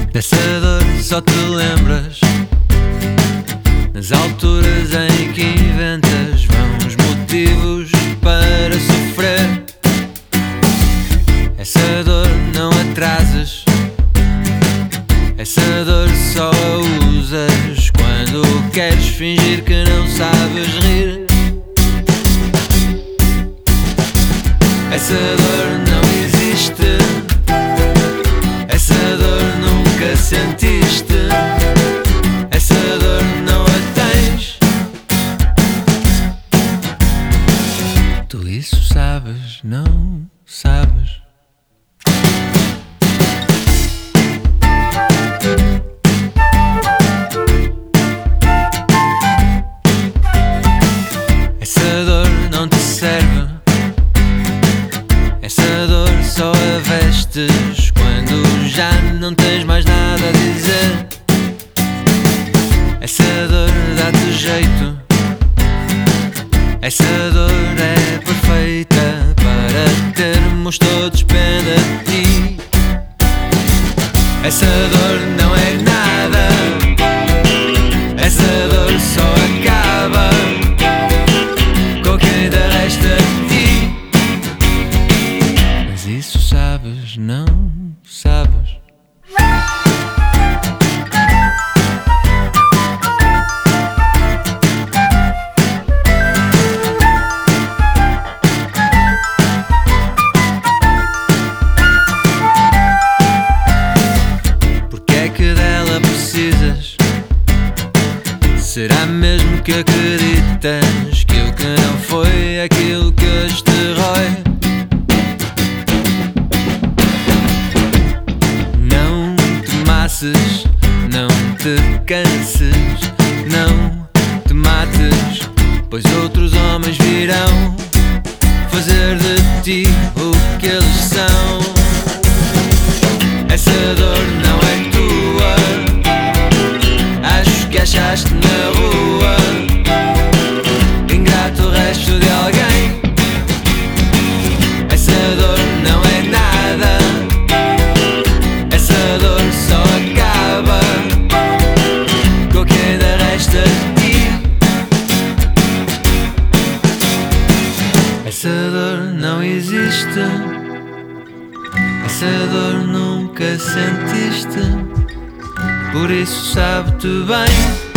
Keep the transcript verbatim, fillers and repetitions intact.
Dessa dor só te lembras nas alturas em que inventas vãos motivos para sofrer. Essa dor não atrasas, essa dor só a usas quando queres fingir que não sabes rir. Essa dor não existe, essa dor nunca sentiste, essa dor não a tens. Tu isso sabes, não sabes. Essa dor não te serve, essa dor só a vestes quando já não tens mais nada a dizer. Essa dor dá-te jeito, essa dor é perfeita para termos todos pena de ti. Essa dor não é nada, essa dor só acaba com quem ainda resta de ti. Mas isso sabes, não sabes. Porque é que dela precisas? Será mesmo que acreditas que o que não foi aquilo que hoje te rói? Não te masses, não te canses, não te mates, pois outros homens virão fazer de ti o que eles são. Essa dor não é tua, acho que achaste na rua ingrato o resto de alguém. Essa dor não é nada, essa dor só acaba com o que ainda resta de ti. Essa dor não existe, essa dor nunca sentiste, por isso sabe-te bem.